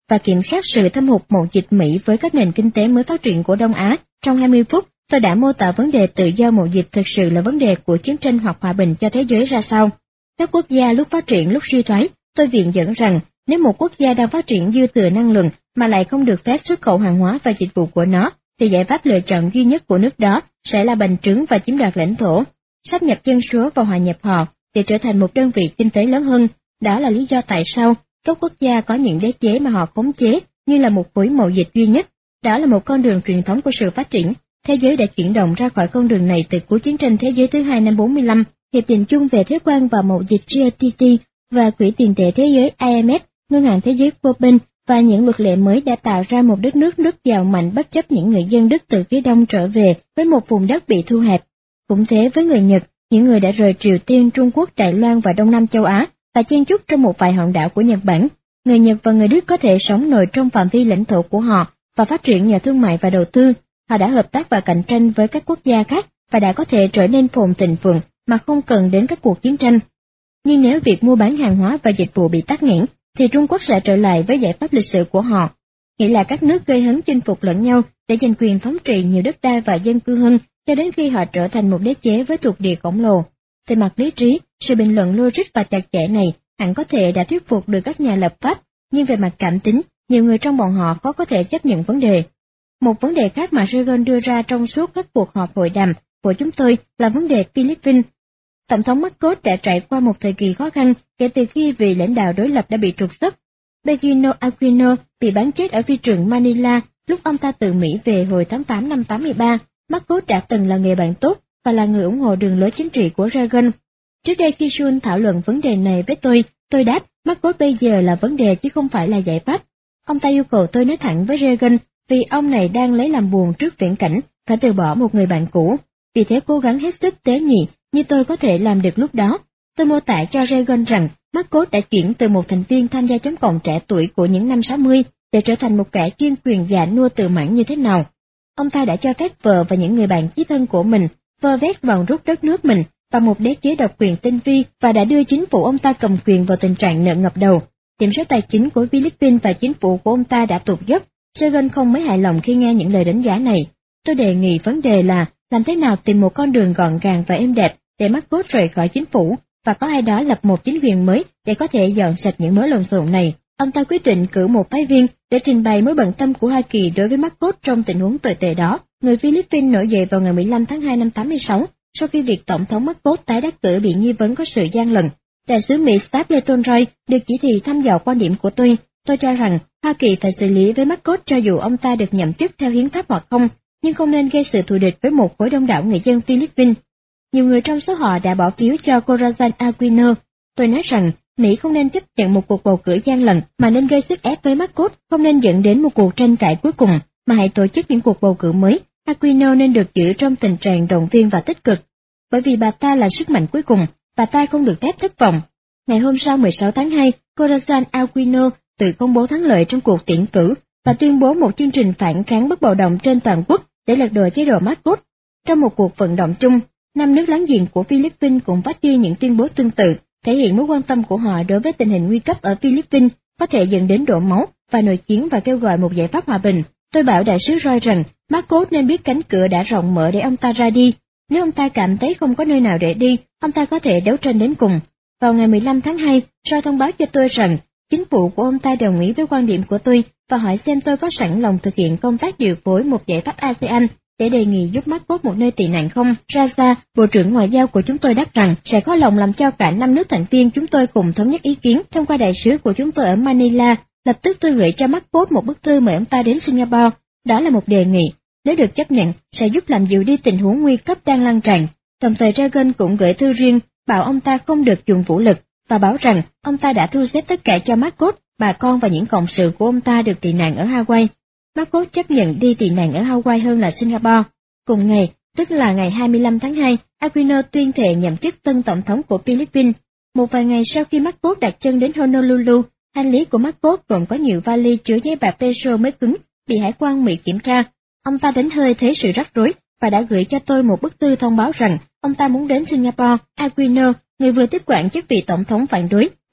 và kiểm soát sự thâm hụt mậu dịch Mỹ với các nền kinh tế mới phát triển của Đông Á. Trong 20 phút, tôi đã mô tả vấn đề tự do mậu dịch thực sự là vấn đề của chiến tranh hoặc hòa bình cho thế giới ra sao. Các quốc gia lúc phát triển lúc suy thoái, tôi viện dẫn rằng nếu một quốc gia đang phát triển dư thừa năng lượng mà lại không được phép xuất khẩu hàng hóa và dịch vụ của nó, thì giải pháp lựa chọn duy nhất của nước đó sẽ là bành trướng và chiếm đoạt lãnh thổ, sáp nhập dân số và hòa nhập họ để trở thành một đơn vị kinh tế lớn hơn. Đó là lý do tại sao các quốc gia có những đế chế mà họ khống chế như là một khối mậu dịch duy nhất. Đó là một con đường truyền thống của sự phát triển. Thế giới đã chuyển động ra khỏi con đường này từ cuối chiến tranh thế giới thứ hai năm 45, Hiệp định chung về thuế quan và mậu dịch GATT và Quỹ tiền tệ thế giới IMF, Ngân hàng Thế giới World Bank và những luật lệ mới đã tạo ra một đất nước rất giàu mạnh bất chấp những người dân Đức từ phía đông trở về với một vùng đất bị thu hẹp. Cũng thế với người Nhật, những người đã rời Triều Tiên, Trung Quốc, Đài Loan và Đông Nam châu Á và chen chúc trong một vài hòn đảo của Nhật Bản. Người Nhật và người Đức có thể sống nổi trong phạm vi lãnh thổ của họ và phát triển nhờ thương mại và đầu tư. Họ đã hợp tác và cạnh tranh với các quốc gia khác và đã có thể trở nên phồn thịnh vượng mà không cần đến các cuộc chiến tranh. Nhưng nếu việc mua bán hàng hóa và dịch vụ bị tắc nghẽn, thì Trung Quốc sẽ trở lại với giải pháp lịch sử của họ, nghĩa là các nước gây hấn chinh phục lẫn nhau để giành quyền thống trị nhiều đất đai và dân cư hơn cho đến khi họ trở thành một đế chế với thuộc địa khổng lồ. Về mặt lý trí, sự bình luận logic và chặt chẽ này hẳn có thể đã thuyết phục được các nhà lập pháp, nhưng về mặt cảm tính, nhiều người trong bọn họ khó có thể chấp nhận vấn đề. Một vấn đề khác mà Reagan đưa ra trong suốt các cuộc họp hội đàm của chúng tôi là vấn đề Philippines. Tổng thống Marcos đã trải qua một thời kỳ khó khăn kể từ khi vị lãnh đạo đối lập đã bị trục xuất. Benigno Aquino bị bắn chết ở phi trường Manila lúc ông ta từ Mỹ về hồi tháng 8 năm 83. Marcos đã từng là người bạn tốt và là người ủng hộ đường lối chính trị của Reagan. Trước đây khi Sun thảo luận vấn đề này với tôi đáp Marcos bây giờ là vấn đề chứ không phải là giải pháp. Ông ta yêu cầu tôi nói thẳng với Reagan vì ông này đang lấy làm buồn trước viễn cảnh phải từ bỏ một người bạn cũ. Vì thế cố gắng hết sức tế nhị như tôi có thể làm được lúc đó. Tôi mô tả cho Reagan rằng Marcos đã chuyển từ một thành viên tham gia chống cộng trẻ tuổi của những năm 60 để trở thành một kẻ chuyên quyền già nua tự mãn như thế nào. Ông ta đã cho phép vợ và những người bạn chí thân của mình vơ vét bòn rút đất nước mình bằng một đế chế độc quyền tinh vi và đã đưa chính phủ ông ta cầm quyền vào tình trạng nợ ngập đầu. Điểm số tài chính của Philippines và chính phủ của ông ta đã tụt dốc. Reagan không mấy hài lòng khi nghe những lời đánh giá này. Tôi đề nghị vấn đề là làm thế nào tìm một con đường gọn gàng và êm đẹp để Marcos rời khỏi chính phủ và có ai đó lập một chính quyền mới để có thể dọn sạch những mớ lộn xộn này. Ông ta quyết định cử một phái viên để trình bày mối bận tâm của Hoa Kỳ đối với Marcos trong tình huống tồi tệ đó. Người Philippines nổi dậy vào ngày 15 tháng 2 năm 86 sau khi việc Tổng thống Marcos tái đắc cử bị nghi vấn có sự gian lận. Đại sứ Mỹ Stapleton Roy được chỉ thị thăm dò quan điểm của tôi. Tôi cho rằng Hoa Kỳ phải xử lý với Marcos cho dù ông ta được nhậm chức theo hiến pháp hoặc không, nhưng không nên gây sự thù địch với một khối đông đảo người dân Philippines. Nhiều người trong số họ đã bỏ phiếu cho Corazon Aquino. Tôi nói rằng Mỹ không nên chấp nhận một cuộc bầu cử gian lận mà nên gây sức ép với Marcos, không nên dẫn đến một cuộc tranh cãi cuối cùng, mà hãy tổ chức những cuộc bầu cử mới. Aquino nên được giữ trong tình trạng động viên và tích cực, bởi vì bà ta là sức mạnh cuối cùng, bà ta không được phép thất vọng. Ngày hôm sau 16 tháng 2, Corazon Aquino tự công bố thắng lợi trong cuộc tuyển cử và tuyên bố một chương trình phản kháng bất bạo động trên toàn quốc để lật đổ chế độ Marcos. Trong một cuộc vận động chung, 5 nước láng giềng của Philippines cũng phát đi những tuyên bố tương tự, thể hiện mối quan tâm của họ đối với tình hình nguy cấp ở Philippines có thể dẫn đến đổ máu và nội chiến và kêu gọi một giải pháp hòa bình. Tôi bảo đại sứ Roy rằng Marcos nên biết cánh cửa đã rộng mở để ông ta ra đi. Nếu ông ta cảm thấy không có nơi nào để đi, ông ta có thể đấu tranh đến cùng. Vào ngày 15 tháng 2, Roy thông báo cho tôi rằng chính phủ của ông ta đồng ý với quan điểm của tôi và hỏi xem tôi có sẵn lòng thực hiện công tác điều phối một giải pháp ASEAN để đề nghị giúp Marcos một nơi tị nạn không. Raza, Bộ trưởng Ngoại giao của chúng tôi đáp rằng sẽ có lòng làm cho cả 5 nước thành viên chúng tôi cùng thống nhất ý kiến thông qua đại sứ của chúng tôi ở Manila. Lập tức tôi gửi cho Marcos một bức thư mời ông ta đến Singapore. Đó là một đề nghị, nếu được chấp nhận, sẽ giúp làm dịu đi tình huống nguy cấp đang lan tràn. Đồng thời Reagan cũng gửi thư riêng, bảo ông ta không được dùng vũ lực, và bảo rằng ông ta đã thu xếp tất cả cho Marcos, bà con và những cộng sự của ông ta được tị nạn ở Hawaii. Marcos chấp nhận đi tị nạn ở Hawaii hơn là Singapore. Cùng ngày, tức là ngày 25 tháng 2, Aquino tuyên thệ nhậm chức tân tổng thống của Philippines. Một vài ngày sau khi Marcos đặt chân đến Honolulu, hành lý của Marcos gồm có nhiều vali chứa giấy bạc peso mới cứng, bị hải quan Mỹ kiểm tra. Ông ta đánh hơi thấy sự rắc rối và đã gửi cho tôi một bức thư thông báo rằng ông ta muốn đến Singapore. Aquino, người vừa tiếp quản chức vị tổng thống phản đối,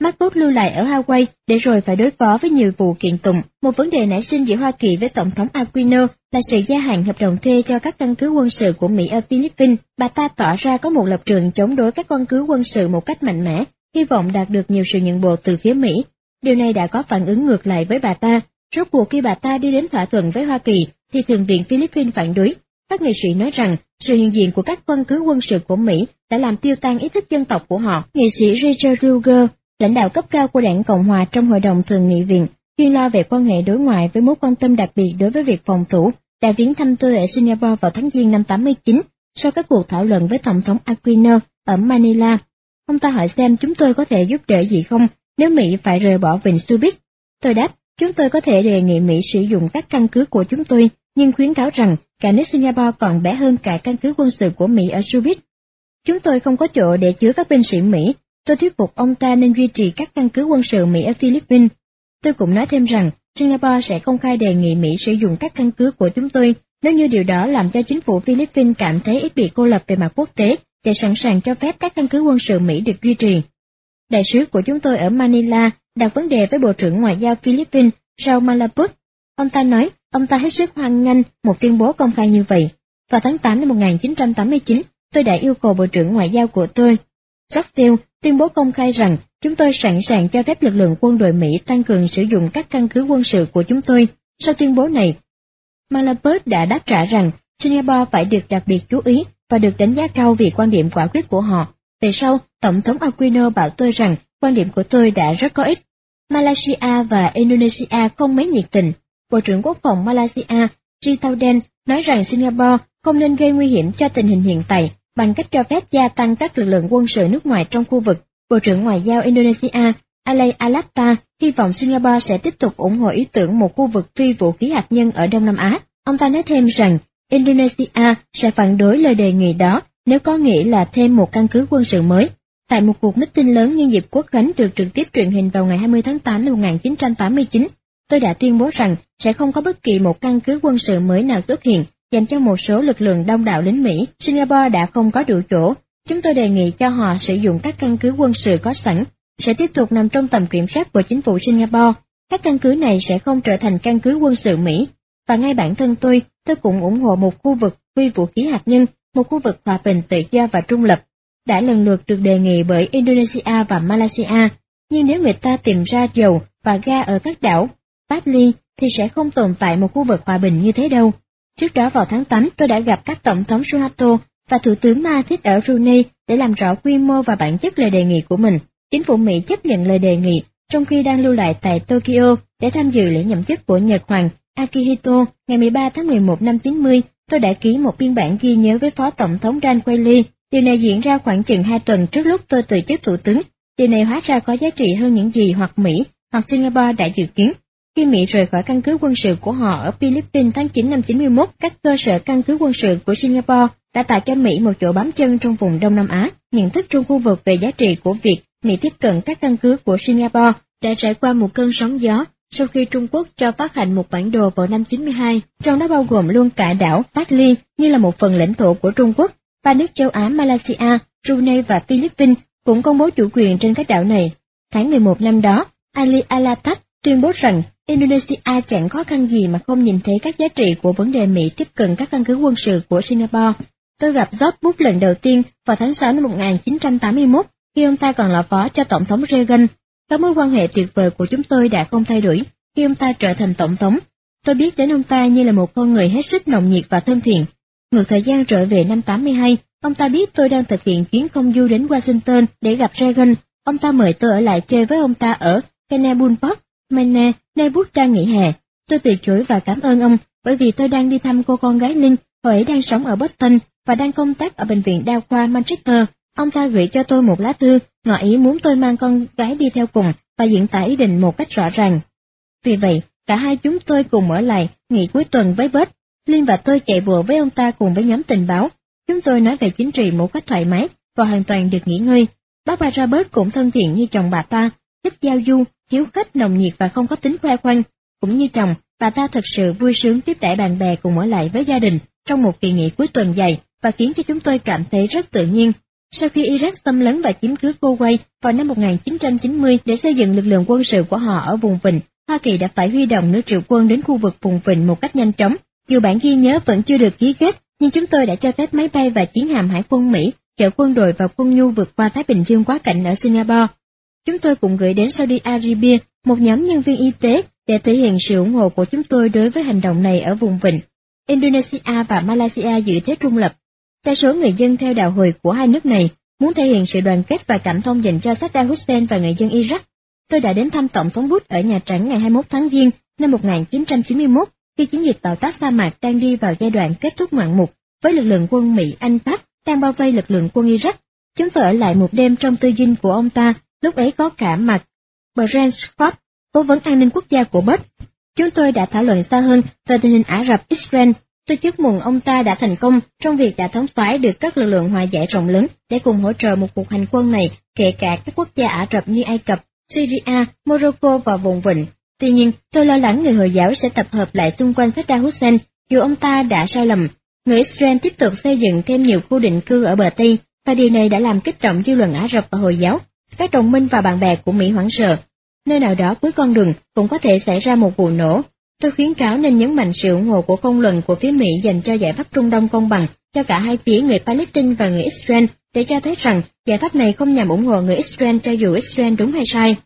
Marcos lưu lại ở Hawaii để rồi phải đối phó với nhiều vụ kiện tụng. Một vấn đề nảy sinh giữa Hoa Kỳ với Tổng thống Aquino là sự gia hạn hợp đồng thuê cho các căn cứ quân sự của Mỹ ở Philippines. Bà ta tỏ ra có một lập trường chống đối các căn cứ quân sự một cách mạnh mẽ, hy vọng đạt được nhiều sự nhượng bộ từ phía Mỹ. Điều này đã có phản ứng ngược lại với bà ta. Rốt cuộc khi bà ta đi đến thỏa thuận với Hoa Kỳ, thì Thượng viện Philippines phản đối. Các nghị sĩ nói rằng sự hiện diện của các căn cứ quân sự của Mỹ đã làm tiêu tan ý thức dân tộc của họ. Nghị sĩ Richard Ruger, lãnh đạo cấp cao của Đảng Cộng hòa trong Hội đồng Thượng nghị viện, chuyên lo về quan hệ đối ngoại với mối quan tâm đặc biệt đối với việc phòng thủ, đã viếng thăm tôi ở Singapore vào tháng Giêng năm 89, sau các cuộc thảo luận với Tổng thống Aquino ở Manila. Ông ta hỏi xem chúng tôi có thể giúp đỡ gì không nếu Mỹ phải rời bỏ vịnh Subic. Tôi đáp, chúng tôi có thể đề nghị Mỹ sử dụng các căn cứ của chúng tôi, nhưng khuyến cáo rằng cả nước Singapore còn bé hơn cả căn cứ quân sự của Mỹ ở Subic. Chúng tôi không có chỗ để chứa các binh sĩ Mỹ. Tôi thuyết phục ông ta nên duy trì các căn cứ quân sự Mỹ ở Philippines. Tôi cũng nói thêm rằng Singapore sẽ công khai đề nghị Mỹ sử dụng các căn cứ của chúng tôi nếu như điều đó làm cho chính phủ Philippines cảm thấy ít bị cô lập về mặt quốc tế để sẵn sàng cho phép các căn cứ quân sự Mỹ được duy trì. Đại sứ của chúng tôi ở Manila đặt vấn đề với Bộ trưởng Ngoại giao Philippines Raul Malaput. Ông ta nói ông ta hết sức hoan nghênh một tuyên bố công khai như vậy. Vào tháng 8 năm 1989, tôi đã yêu cầu Bộ trưởng Ngoại giao của tôi, Stockdale, tuyên bố công khai rằng chúng tôi sẵn sàng cho phép lực lượng quân đội Mỹ tăng cường sử dụng các căn cứ quân sự của chúng tôi. Sau tuyên bố này, Malapert đã đáp trả rằng Singapore phải được đặc biệt chú ý và được đánh giá cao vì quan điểm quả quyết của họ. Về sau, Tổng thống Aquino bảo tôi rằng quan điểm của tôi đã rất có ích. Malaysia và Indonesia không mấy nhiệt tình. Bộ trưởng Quốc phòng Malaysia, Sri Taudan, nói rằng Singapore không nên gây nguy hiểm cho tình hình hiện tại bằng cách cho phép gia tăng các lực lượng quân sự nước ngoài trong khu vực. Bộ trưởng Ngoại giao Indonesia, Alay Alatta, hy vọng Singapore sẽ tiếp tục ủng hộ ý tưởng một khu vực phi vũ khí hạt nhân ở Đông Nam Á. Ông ta nói thêm rằng Indonesia sẽ phản đối lời đề nghị đó nếu có nghĩa là thêm một căn cứ quân sự mới. Tại một cuộc meeting lớn nhân dịp Quốc khánh được trực tiếp truyền hình vào ngày 20 tháng 8 năm 1989, tôi đã tuyên bố rằng sẽ không có bất kỳ một căn cứ quân sự mới nào xuất hiện dành cho một số lực lượng đông đảo lính Mỹ. Singapore đã không có đủ chỗ. Chúng tôi đề nghị cho họ sử dụng các căn cứ quân sự có sẵn, sẽ tiếp tục nằm trong tầm kiểm soát của chính phủ Singapore. Các căn cứ này sẽ không trở thành căn cứ quân sự Mỹ. Và ngay bản thân tôi cũng ủng hộ một khu vực phi vũ khí hạt nhân, một khu vực hòa bình tự do và trung lập, đã lần lượt được đề nghị bởi Indonesia và Malaysia. Nhưng nếu người ta tìm ra dầu và ga ở các đảo Bali thì sẽ không tồn tại một khu vực hòa bình như thế đâu. Trước đó vào tháng 8, tôi đã gặp các tổng thống Suharto và Thủ tướng Mahathir ở Brunei để làm rõ quy mô và bản chất lời đề nghị của mình. Chính phủ Mỹ chấp nhận lời đề nghị, trong khi đang lưu lại tại Tokyo để tham dự lễ nhậm chức của Nhật Hoàng Akihito. Ngày 13 tháng 11 năm 90, tôi đã ký một biên bản ghi nhớ với Phó Tổng thống Dan Quayle. Điều này diễn ra khoảng chừng 2 tuần trước lúc tôi từ chức thủ tướng. Điều này hóa ra có giá trị hơn những gì hoặc Mỹ hoặc Singapore đã dự kiến. Khi Mỹ rời khỏi căn cứ quân sự của họ ở Philippines tháng 9 năm 91, các cơ sở căn cứ quân sự của Singapore đã tạo cho Mỹ một chỗ bám chân trong vùng Đông Nam Á. Nhận thức trong khu vực về giá trị của việc Mỹ tiếp cận các căn cứ của Singapore đã trải qua một cơn sóng gió sau khi Trung Quốc cho phát hành một bản đồ vào năm 92, trong đó bao gồm luôn cả đảo Bali như là một phần lãnh thổ của Trung Quốc. Ba nước châu Á Malaysia, Brunei và Philippines cũng công bố chủ quyền trên các đảo này. Tháng 11 năm đó, Ali Alatat tuyên bố rằng Indonesia chẳng khó khăn gì mà không nhìn thấy các giá trị của vấn đề Mỹ tiếp cận các căn cứ quân sự của Singapore. Tôi gặp George Bush lần đầu tiên vào tháng 6 năm 1981, khi ông ta còn là phó cho Tổng thống Reagan. Các mối quan hệ tuyệt vời của chúng tôi đã không thay đổi khi ông ta trở thành Tổng thống. Tôi biết đến ông ta như là một con người hết sức nồng nhiệt và thân thiện. Ngược thời gian trở về năm 82, ông ta biết tôi đang thực hiện chuyến công du đến Washington để gặp Reagan. Ông ta mời tôi ở lại chơi với ông ta ở Kennebull Park, Maine, nơi Bush đang nghỉ hè. Tôi từ chối và cảm ơn ông bởi vì tôi đang đi thăm cô con gái Linh, cô ấy đang sống ở Boston và đang công tác ở bệnh viện đa khoa Manchester. Ông ta gửi cho tôi một lá thư, ngỏ ý muốn tôi mang con gái đi theo cùng và diễn tả ý định một cách rõ ràng. Vì vậy, cả hai chúng tôi cùng ở lại nghỉ cuối tuần với Bud. Linh và tôi chạy bộ với ông ta cùng với nhóm tình báo. Chúng tôi nói về chính trị một cách thoải mái và hoàn toàn được nghỉ ngơi. Bác bà Robert cũng thân thiện như chồng bà ta, thích giao du, hiếu khách, nồng nhiệt và không có tính khoe khoang. Cũng như chồng, bà ta thật sự vui sướng tiếp đãi bạn bè cùng ở lại với gia đình trong một kỳ nghỉ cuối tuần dài và khiến cho chúng tôi cảm thấy rất tự nhiên. Sau khi Iraq xâm lấn và chiếm cứ Kuwait vào năm 1990 để xây dựng lực lượng quân sự của họ ở vùng vịnh, Hoa Kỳ đã phải huy động nước triệu quân đến khu vực vùng vịnh một cách nhanh chóng. Dù bản ghi nhớ vẫn chưa được ký kết, nhưng chúng tôi đã cho phép máy bay và chiến hạm hải quân Mỹ chở quân đội và quân nhu vượt qua Thái Bình Dương quá cảnh ở Singapore. Chúng tôi cũng gửi đến Saudi Arabia một nhóm nhân viên y tế để thể hiện sự ủng hộ của chúng tôi đối với hành động này ở vùng vịnh. Indonesia và Malaysia giữ thế trung lập. Đa số người dân theo đạo Hồi của hai nước này muốn thể hiện sự đoàn kết và cảm thông dành cho Saddam Hussein và người dân Iraq. Tôi đã đến thăm Tổng thống Bush ở Nhà Trắng ngày 21 tháng Giêng năm 1991, khi chiến dịch bão táp sa mạc đang đi vào giai đoạn kết thúc ngoạn mục, với lực lượng quân Mỹ, Anh, Pháp đang bao vây lực lượng quân Iraq. Chúng tôi ở lại một đêm trong tư dinh của ông ta, lúc ấy có cả mặt Brent Scott, cố vấn an ninh quốc gia của Bush. Chúng tôi đã thảo luận xa hơn về tình hình Ả Rập Israel. Tôi chúc mừng ông ta đã thành công trong việc đã thống soái được các lực lượng hòa giải rộng lớn để cùng hỗ trợ một cuộc hành quân này, kể cả các quốc gia Ả Rập như Ai Cập, Syria, Morocco và vùng vịnh. Tuy nhiên, tôi lo lắng người Hồi giáo sẽ tập hợp lại xung quanh Saddam Hussein, dù ông ta đã sai lầm. Người Israel tiếp tục xây dựng thêm nhiều khu định cư ở bờ Tây, và điều này đã làm kích động dư luận Ả Rập và Hồi giáo. Các đồng minh và bạn bè của Mỹ hoảng sợ. Nơi nào đó cuối con đường cũng có thể xảy ra một vụ nổ. Tôi khuyến cáo nên nhấn mạnh sự ủng hộ của công luận của phía Mỹ dành cho giải pháp Trung Đông công bằng cho cả hai phía, người Palestine và người Israel, để cho thấy rằng giải pháp này không nhằm ủng hộ người Israel cho dù Israel đúng hay sai.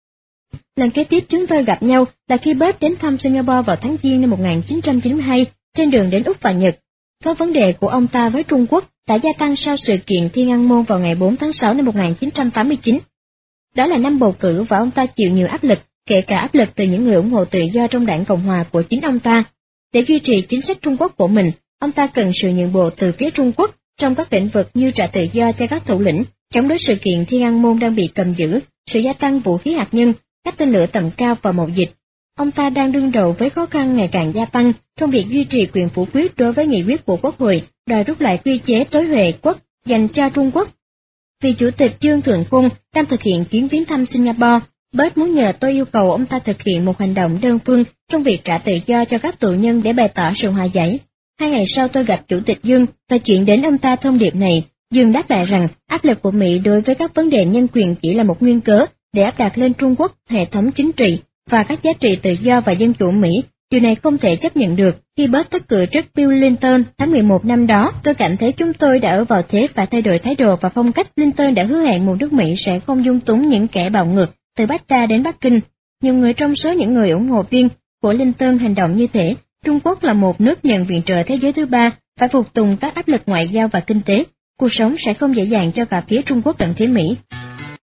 Lần kế tiếp chúng tôi gặp nhau là khi Bush đến thăm Singapore vào tháng Giêng năm 1992, trên đường đến Úc và Nhật. Các vấn đề của ông ta với Trung Quốc đã gia tăng sau sự kiện Thiên An Môn vào ngày 4 tháng 6 năm 1989. Đó là năm bầu cử và ông ta chịu nhiều áp lực, kể cả áp lực từ những người ủng hộ tự do trong đảng Cộng hòa của chính ông ta. Để duy trì chính sách Trung Quốc của mình, ông ta cần sự nhượng bộ từ phía Trung Quốc trong các lĩnh vực như trả tự do cho các thủ lĩnh, chống đối sự kiện Thiên An Môn đang bị cầm giữ, sự gia tăng vũ khí hạt nhân, các tên lửa tầm cao và mậu dịch. Ông ta đang đương đầu với khó khăn ngày càng gia tăng trong việc duy trì quyền phủ quyết đối với nghị quyết của Quốc hội đòi rút lại quy chế tối huệ quốc dành cho Trung Quốc. Vì Chủ tịch Dương Thượng Côn đang thực hiện chuyến viếng thăm Singapore, Bush muốn nhờ tôi yêu cầu ông ta thực hiện một hành động đơn phương trong việc trả tự do cho các tù nhân để bày tỏ sự hòa giải. 2 ngày sau tôi gặp Chủ tịch Dương và chuyển đến ông ta thông điệp này. Dương đáp lại rằng áp lực của Mỹ đối với các vấn đề nhân quyền chỉ là một nguyên cớ để áp đặt lên Trung Quốc hệ thống chính trị và các giá trị tự do và dân chủ Mỹ. Điều này không thể chấp nhận được. Khi Bush thất cử trước Bill Clinton tháng 11 năm đó, tôi cảm thấy chúng tôi đã ở vào thế phải thay đổi thái độ và phong cách. Clinton đã hứa hẹn một nước Mỹ sẽ không dung túng những kẻ bạo ngược từ Baghdad đến Bắc Kinh. Nhiều người trong số những người ủng hộ viên của Clinton hành động như thế. Trung Quốc là một nước nhận viện trợ thế giới thứ ba, phải phục tùng các áp lực ngoại giao và kinh tế. Cuộc sống sẽ không dễ dàng cho cả phía Trung Quốc lẫn phía Mỹ.